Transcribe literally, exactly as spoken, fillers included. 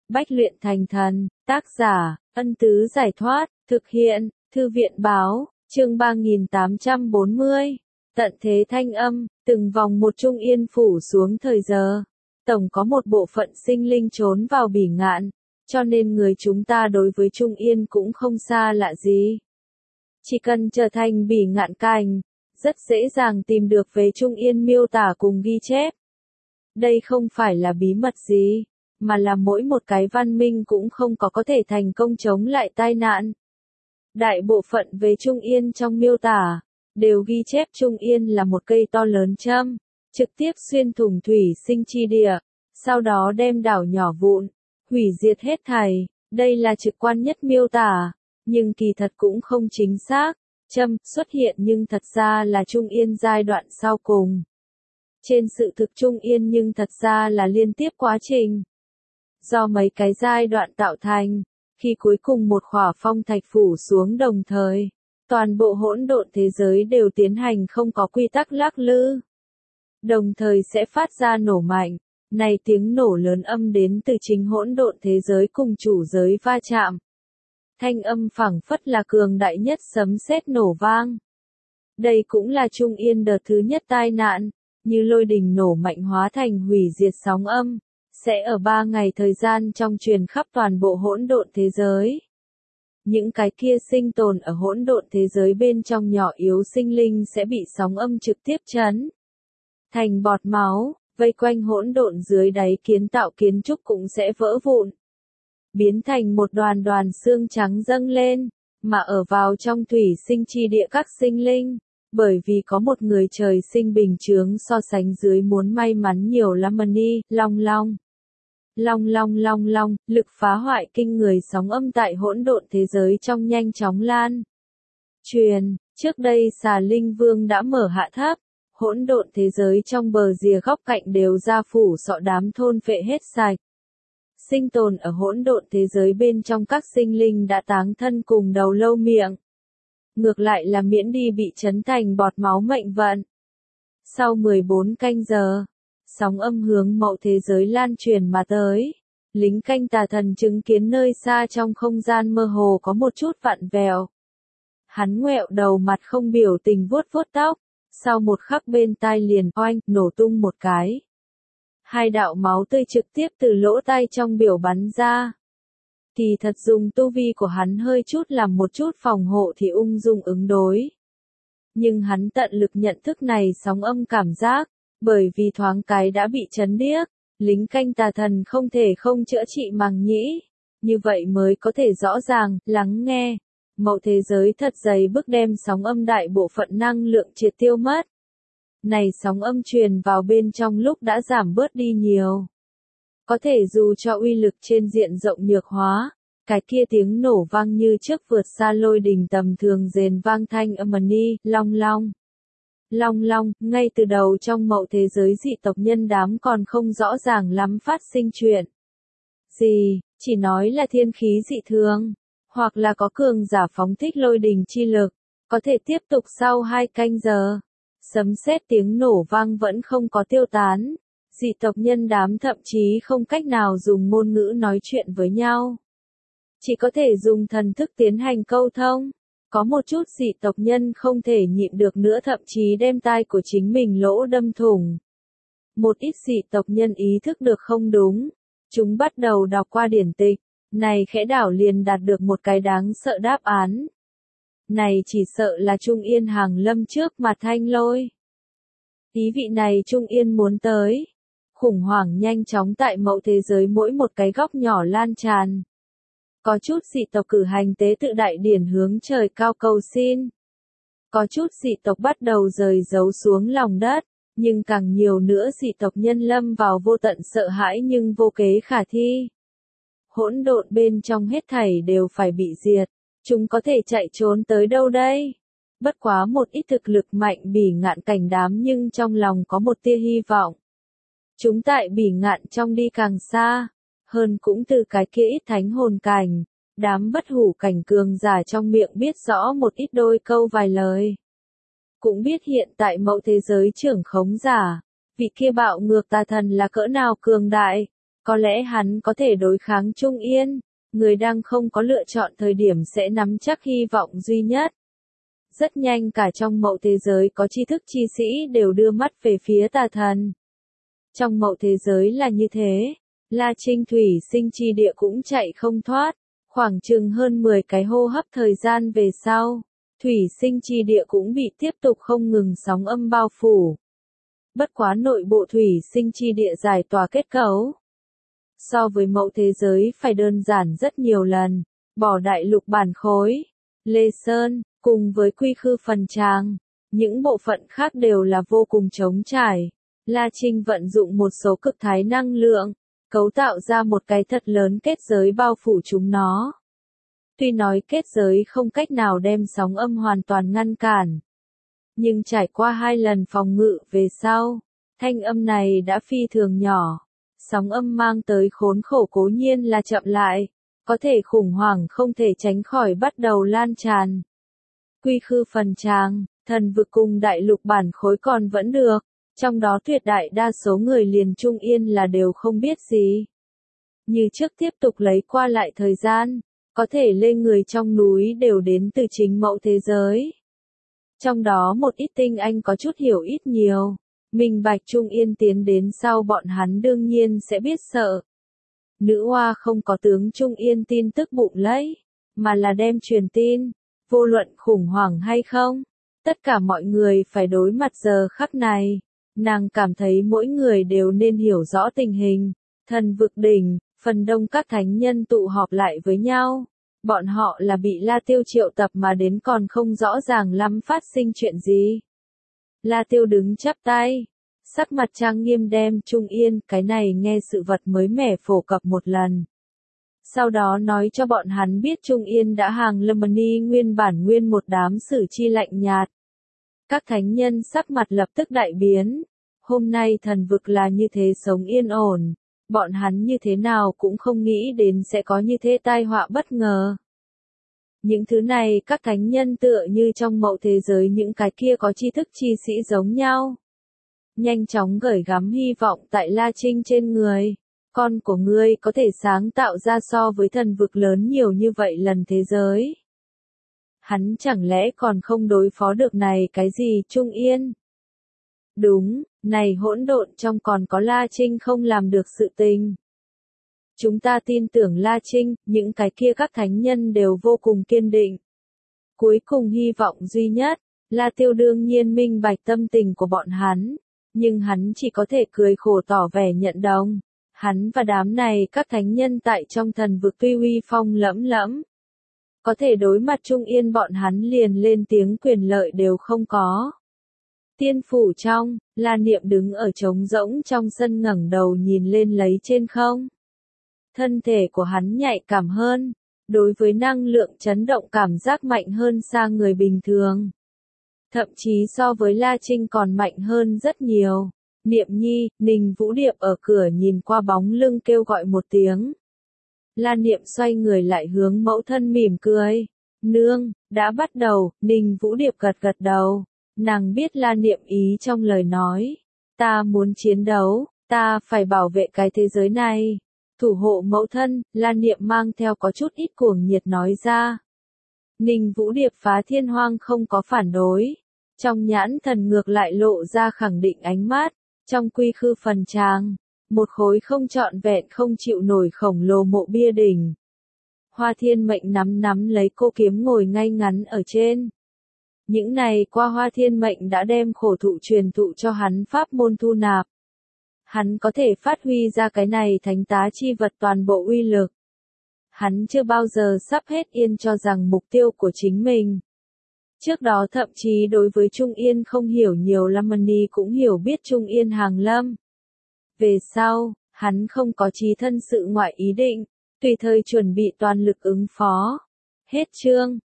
Bách luyện thành thần, tác giả, Ân Tứ Giải Thoát, thực hiện, Thư viện Báo, chương ba nghìn tám trăm bốn mươi. Tận thế thanh âm, từng vòng một trung yên phủ xuống thời giờ. Tổng có một bộ phận sinh linh trốn vào bỉ ngạn, cho nên người chúng ta đối với trung yên cũng không xa lạ gì. Chỉ cần trở thành bỉ ngạn cảnh, rất dễ dàng tìm được về trung yên miêu tả cùng ghi chép. Đây không phải là bí mật gì, mà là mỗi một cái văn minh cũng không có có thể thành công chống lại tai nạn. Đại bộ phận về Trung Yên trong miêu tả, đều ghi chép Trung Yên là một cây to lớn châm, trực tiếp xuyên thủng thủy sinh chi địa, sau đó đem đảo nhỏ vụn, hủy diệt hết thảy. Đây là trực quan nhất miêu tả, nhưng kỳ thật cũng không chính xác. Châm xuất hiện nhưng thật ra là Trung Yên giai đoạn sau cùng. Trên sự thực Trung Yên nhưng thật ra là liên tiếp quá trình. Do mấy cái giai đoạn tạo thành, khi cuối cùng một khỏa phong thạch phủ xuống đồng thời, toàn bộ hỗn độn thế giới đều tiến hành không có quy tắc lắc lư. Đồng thời sẽ phát ra nổ mạnh, này tiếng nổ lớn âm đến từ chính hỗn độn thế giới cùng chủ giới va chạm. Thanh âm phảng phất là cường đại nhất sấm sét nổ vang. Đây cũng là Trung Yên đợt thứ nhất tai nạn, như lôi đình nổ mạnh hóa thành hủy diệt sóng âm, sẽ ở ba ngày thời gian trong truyền khắp toàn bộ hỗn độn thế giới. Những cái kia sinh tồn ở hỗn độn thế giới bên trong nhỏ yếu sinh linh sẽ bị sóng âm trực tiếp chấn thành bọt máu, vây quanh hỗn độn dưới đáy kiến tạo kiến trúc cũng sẽ vỡ vụn, biến thành một đoàn đoàn xương trắng dâng lên, mà ở vào trong thủy sinh chi địa các sinh linh, bởi vì có một người trời sinh bình chướng so sánh dưới muốn may mắn nhiều lắm đi, long long. Long long long long, lực phá hoại kinh người sóng âm tại hỗn độn thế giới trong nhanh chóng lan truyền. Trước đây Xà Linh Vương đã mở hạ tháp, hỗn độn thế giới trong bờ rìa góc cạnh đều ra phủ sọ đám thôn phệ hết sạch. Sinh tồn ở hỗn độn thế giới bên trong các sinh linh đã táng thân cùng đầu lâu miệng. Ngược lại là miễn đi bị chấn thành bọt máu mệnh vận. Sau mười bốn canh giờ, sóng âm hướng mậu thế giới lan truyền mà tới. Lính canh tà thần chứng kiến nơi xa trong không gian mơ hồ có một chút vặn vẹo. Hắn ngoẹo đầu mặt không biểu tình vuốt vuốt tóc, sau một khắc bên tai liền oanh, nổ tung một cái. Hai đạo máu tươi trực tiếp từ lỗ tai trong biểu bắn ra. Thì thật dùng tu vi của hắn hơi chút làm một chút phòng hộ thì ung dung ứng đối. Nhưng hắn tận lực nhận thức này sóng âm cảm giác, bởi vì thoáng cái đã bị chấn điếc, lính canh tà thần không thể không chữa trị màng nhĩ, như vậy mới có thể rõ ràng, lắng nghe. Mậu thế giới thật dày bức đem sóng âm đại bộ phận năng lượng triệt tiêu mất. Này sóng âm truyền vào bên trong lúc đã giảm bớt đi nhiều. Có thể dù cho uy lực trên diện rộng nhược hóa, cái kia tiếng nổ vang như trước vượt xa lôi đình tầm thường rền vang thanh âm ni, long long. Long long, ngay từ đầu trong mậu thế giới dị tộc nhân đám còn không rõ ràng lắm phát sinh chuyện gì, chỉ nói là thiên khí dị thường, hoặc là có cường giả phóng thích lôi đình chi lực, có thể tiếp tục sau hai canh giờ. Sấm sét tiếng nổ vang vẫn không có tiêu tán, dị tộc nhân đám thậm chí không cách nào dùng ngôn ngữ nói chuyện với nhau. Chỉ có thể dùng thần thức tiến hành câu thông. Có một chút dị tộc nhân không thể nhịn được nữa thậm chí đem tai của chính mình lỗ đâm thủng. Một ít dị tộc nhân ý thức được không đúng. Chúng bắt đầu đọc qua điển tịch. Này khẽ đảo liền đạt được một cái đáng sợ đáp án. Này chỉ sợ là Trung Yên hàng lâm trước mặt Thanh Lôi. Ý vị này Trung Yên muốn tới. Khủng hoảng nhanh chóng tại mậu thế giới mỗi một cái góc nhỏ lan tràn. Có chút dị tộc cử hành tế tự đại điển hướng trời cao cầu xin. Có chút dị tộc bắt đầu rời giấu xuống lòng đất, nhưng càng nhiều nữa dị tộc nhân lâm vào vô tận sợ hãi nhưng vô kế khả thi. Hỗn độn bên trong hết thảy đều phải bị diệt, chúng có thể chạy trốn tới đâu đây? Bất quá một ít thực lực mạnh bỉ ngạn cảnh đám nhưng trong lòng có một tia hy vọng. Chúng tại bỉ ngạn trong đi càng xa. Hơn cũng từ cái kia ít thánh hồn cảnh, đám bất hủ cảnh cường giả trong miệng biết rõ một ít đôi câu vài lời. Cũng biết hiện tại mậu thế giới trưởng khống giả, vị kia bạo ngược tà thần là cỡ nào cường đại, Có lẽ hắn có thể đối kháng Trung Yên, người đang không có lựa chọn thời điểm sẽ nắm chắc hy vọng duy nhất. Rất nhanh cả trong mậu thế giới có tri thức chi sĩ đều đưa mắt về phía tà thần. Trong mậu thế giới là như thế, La Trinh thủy sinh chi địa cũng chạy không thoát, khoảng chừng hơn mười cái hô hấp thời gian về sau, thủy sinh chi địa cũng bị tiếp tục không ngừng sóng âm bao phủ. Bất quá nội bộ thủy sinh chi địa giải tỏa kết cấu. So với mậu thế giới phải đơn giản rất nhiều lần, bỏ đại lục bản khối, Lê Sơn, cùng với quy khư phần tràng, những bộ phận khác đều là vô cùng trống trải. La Trinh vận dụng một số cực thái năng lượng, cấu tạo ra một cái thật lớn kết giới bao phủ chúng nó. Tuy nói kết giới không cách nào đem sóng âm hoàn toàn ngăn cản, nhưng trải qua hai lần phòng ngự về sau, thanh âm này đã phi thường nhỏ. Sóng âm mang tới khốn khổ cố nhiên là chậm lại, có thể khủng hoảng không thể tránh khỏi bắt đầu lan tràn. Quy khư phần tràng, thần vực cùng đại lục bản khối còn vẫn được, trong đó tuyệt đại đa số người liền Trung Yên là đều không biết gì. Như trước tiếp tục lấy qua lại thời gian, có thể lên người trong núi đều đến từ chính mậu thế giới. Trong đó một ít tinh anh có chút hiểu ít nhiều. Minh bạch Trung Yên tiến đến sau bọn hắn đương nhiên sẽ biết sợ. Nữ hoa không có tướng Trung Yên tin tức bụng lấy, mà là đem truyền tin, vô luận khủng hoảng hay không. Tất cả mọi người phải đối mặt giờ khắc này, nàng cảm thấy mỗi người đều nên hiểu rõ tình hình. Thần vực đỉnh, phần đông các thánh nhân tụ họp lại với nhau. Bọn họ là bị La Tiêu triệu tập mà đến còn không rõ ràng lắm phát sinh chuyện gì. La Tiêu đứng chắp tay, sắc mặt trang nghiêm đem Trung Yên cái này nghe sự vật mới mẻ phổ cập một lần. Sau đó nói cho bọn hắn biết Trung Yên đã hàng lâm ni nguyên bản nguyên một đám sử chi lạnh nhạt. Các thánh nhân sắc mặt lập tức đại biến. Hôm nay thần vực là như thế sống yên ổn, bọn hắn như thế nào cũng không nghĩ đến sẽ có như thế tai họa bất ngờ. Những thứ này các thánh nhân tựa như trong mậu thế giới những cái kia có tri thức chi sĩ giống nhau. Nhanh chóng gửi gắm hy vọng tại La Trinh trên người. Con của ngươi có thể sáng tạo ra so với thần vực lớn nhiều như vậy lần thế giới. Hắn chẳng lẽ còn không đối phó được này cái gì Trung Yên? Đúng, này hỗn độn trong còn có La Trinh không làm được sự tình. Chúng ta tin tưởng La Trinh, những cái kia các thánh nhân đều vô cùng kiên định. Cuối cùng hy vọng duy nhất, La Tiêu đương nhiên minh bạch tâm tình của bọn hắn, nhưng hắn chỉ có thể cười khổ tỏ vẻ nhận đồng. Hắn và đám này các thánh nhân tại trong thần vực tuy uy phong lẫm lẫm, có thể đối mặt Trung Yên bọn hắn liền lên tiếng quyền lợi đều không có. Tiên phủ trong, La Niệm đứng ở trống rỗng trong sân ngẩng đầu nhìn lên lấy trên không. Thân thể của hắn nhạy cảm hơn, đối với năng lượng chấn động cảm giác mạnh hơn xa người bình thường. Thậm chí so với La Trinh còn mạnh hơn rất nhiều. Niệm Nhi, Ninh Vũ Điệp ở cửa nhìn qua bóng lưng kêu gọi một tiếng. La Niệm xoay người lại hướng mẫu thân mỉm cười. Nương, đã bắt đầu, Ninh Vũ Điệp gật gật đầu. Nàng biết La Niệm ý trong lời nói. Ta muốn chiến đấu, ta phải bảo vệ cái thế giới này. Thủ hộ mẫu thân, La Niệm mang theo có chút ít cuồng nhiệt nói ra. Ninh Vũ Điệp phá thiên hoang không có phản đối. Trong nhãn thần ngược lại lộ ra khẳng định ánh mắt. Trong quy khư phần tràng, một khối không trọn vẹn không chịu nổi khổng lồ mộ bia đỉnh. Hoa Thiên Mệnh nắm nắm lấy cô kiếm ngồi ngay ngắn ở trên. Những này qua Hoa Thiên Mệnh đã đem khổ thụ truyền thụ cho hắn pháp môn thu nạp. Hắn có thể phát huy ra cái này thánh tá chi vật toàn bộ uy lực. Hắn chưa bao giờ sắp hết yên cho rằng mục tiêu của chính mình. Trước đó thậm chí đối với Trung Yên không hiểu nhiều Lamani cũng hiểu biết Trung Yên hàng lâm. Về sau, hắn không có chí thân sự ngoại ý định, tùy thời chuẩn bị toàn lực ứng phó. Hết chương.